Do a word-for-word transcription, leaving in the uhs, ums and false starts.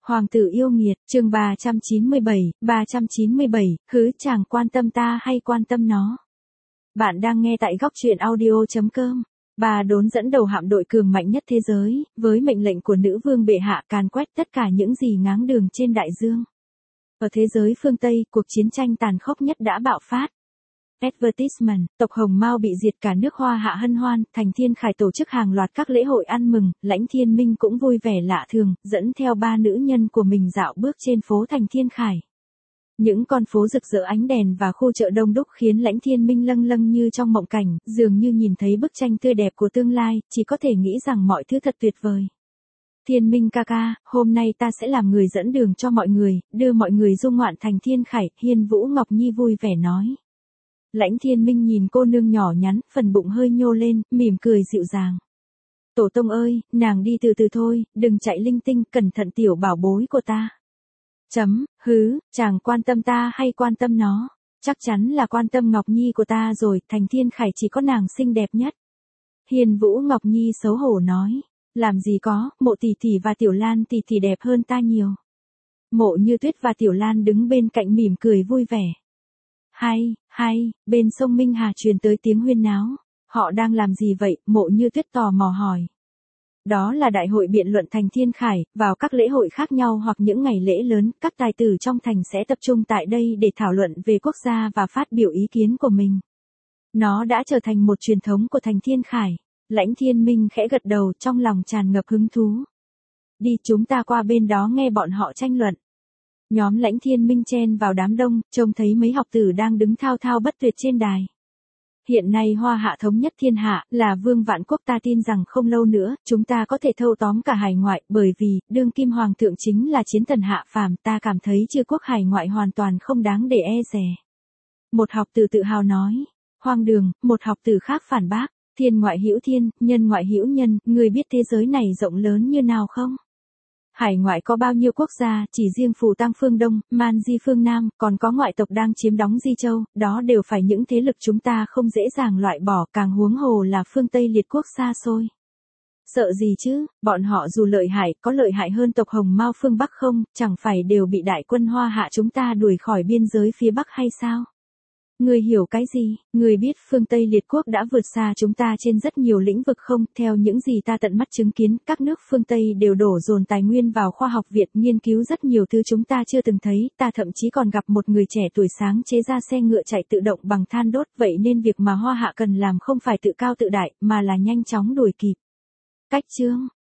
Hoàng tử yêu nghiệt, chương ba trăm chín mươi bảy, ba trăm chín mươi bảy, hứ chàng quan tâm ta hay quan tâm nó. Bạn đang nghe tại góc truyện audio chấm com. Bà đốn dẫn đầu hạm đội cường mạnh nhất thế giới, với mệnh lệnh của nữ vương bệ hạ càn quét tất cả những gì ngáng đường trên đại dương. Ở thế giới phương Tây, cuộc chiến tranh tàn khốc nhất đã bạo phát. Advertisement, tộc Hồng Mao bị diệt, cả nước Hoa Hạ hân hoan, Thành Thiên Khải tổ chức hàng loạt các lễ hội ăn mừng, Lãnh Thiên Minh cũng vui vẻ lạ thường, dẫn theo ba nữ nhân của mình dạo bước trên phố Thành Thiên Khải. Những con phố rực rỡ ánh đèn và khu chợ đông đúc khiến Lãnh Thiên Minh lâng lâng như trong mộng cảnh, dường như nhìn thấy bức tranh tươi đẹp của tương lai, chỉ có thể nghĩ rằng mọi thứ thật tuyệt vời. Thiên Minh ca ca, hôm nay ta sẽ làm người dẫn đường cho mọi người, đưa mọi người du ngoạn Thành Thiên Khải, Hiên Vũ Ngọc Nhi vui vẻ nói. Lãnh Thiên Minh nhìn cô nương nhỏ nhắn, phần bụng hơi nhô lên, mỉm cười dịu dàng. Tổ tông ơi, nàng đi từ từ thôi, đừng chạy linh tinh, cẩn thận tiểu bảo bối của ta. Chấm, hứ, chàng quan tâm ta hay quan tâm nó? Chắc chắn là quan tâm Ngọc Nhi của ta rồi, Thành Thiên Khải chỉ có nàng xinh đẹp nhất. Hiền Vũ Ngọc Nhi xấu hổ nói, làm gì có, Mộ tỷ tỷ và Tiểu Lan tỷ tỷ đẹp hơn ta nhiều. Mộ Như Tuyết và Tiểu Lan đứng bên cạnh mỉm cười vui vẻ. Hay, hay, bên sông Minh Hà truyền tới tiếng huyên náo. Họ đang làm gì vậy? Mộ Như Tuyết tò mò hỏi. Đó là đại hội biện luận Thành Thiên Khải, vào các lễ hội khác nhau hoặc những ngày lễ lớn, các tài tử trong thành sẽ tập trung tại đây để thảo luận về quốc gia và phát biểu ý kiến của mình. Nó đã trở thành một truyền thống của Thành Thiên Khải. Lãnh Thiên Minh khẽ gật đầu, trong lòng tràn ngập hứng thú. Đi, chúng ta qua bên đó nghe bọn họ tranh luận. Nhóm Lãnh Thiên Minh chen vào đám đông, trông thấy mấy học tử đang đứng thao thao bất tuyệt trên đài. Hiện nay Hoa Hạ thống nhất thiên hạ, là vương vạn quốc, ta tin rằng không lâu nữa, chúng ta có thể thâu tóm cả hải ngoại, bởi vì, đương kim hoàng thượng chính là chiến thần hạ phàm, ta cảm thấy chư quốc hải ngoại hoàn toàn không đáng để e dè. Một học tử tự hào nói. Hoang đường, một học tử khác phản bác. Thiên ngoại hữu thiên, nhân ngoại hữu nhân, người biết thế giới này rộng lớn như nào không? Hải ngoại có bao nhiêu quốc gia, chỉ riêng Phù Tang phương Đông, Man Di phương Nam, còn có ngoại tộc đang chiếm đóng Di Châu, đó đều phải những thế lực chúng ta không dễ dàng loại bỏ, càng huống hồ là phương Tây liệt quốc xa xôi. Sợ gì chứ, bọn họ dù lợi hại, có lợi hại hơn tộc Hồng Mao phương Bắc không, chẳng phải đều bị đại quân Hoa Hạ chúng ta đuổi khỏi biên giới phía Bắc hay sao? Người hiểu cái gì, người biết phương Tây liệt quốc đã vượt xa chúng ta trên rất nhiều lĩnh vực không? Theo những gì ta tận mắt chứng kiến, các nước phương Tây đều đổ dồn tài nguyên vào khoa học Việt, nghiên cứu rất nhiều thứ chúng ta chưa từng thấy, ta thậm chí còn gặp một người trẻ tuổi sáng chế ra xe ngựa chạy tự động bằng than đốt, vậy nên việc mà Hoa Hạ cần làm không phải tự cao tự đại, mà là nhanh chóng đuổi kịp. Cách chương,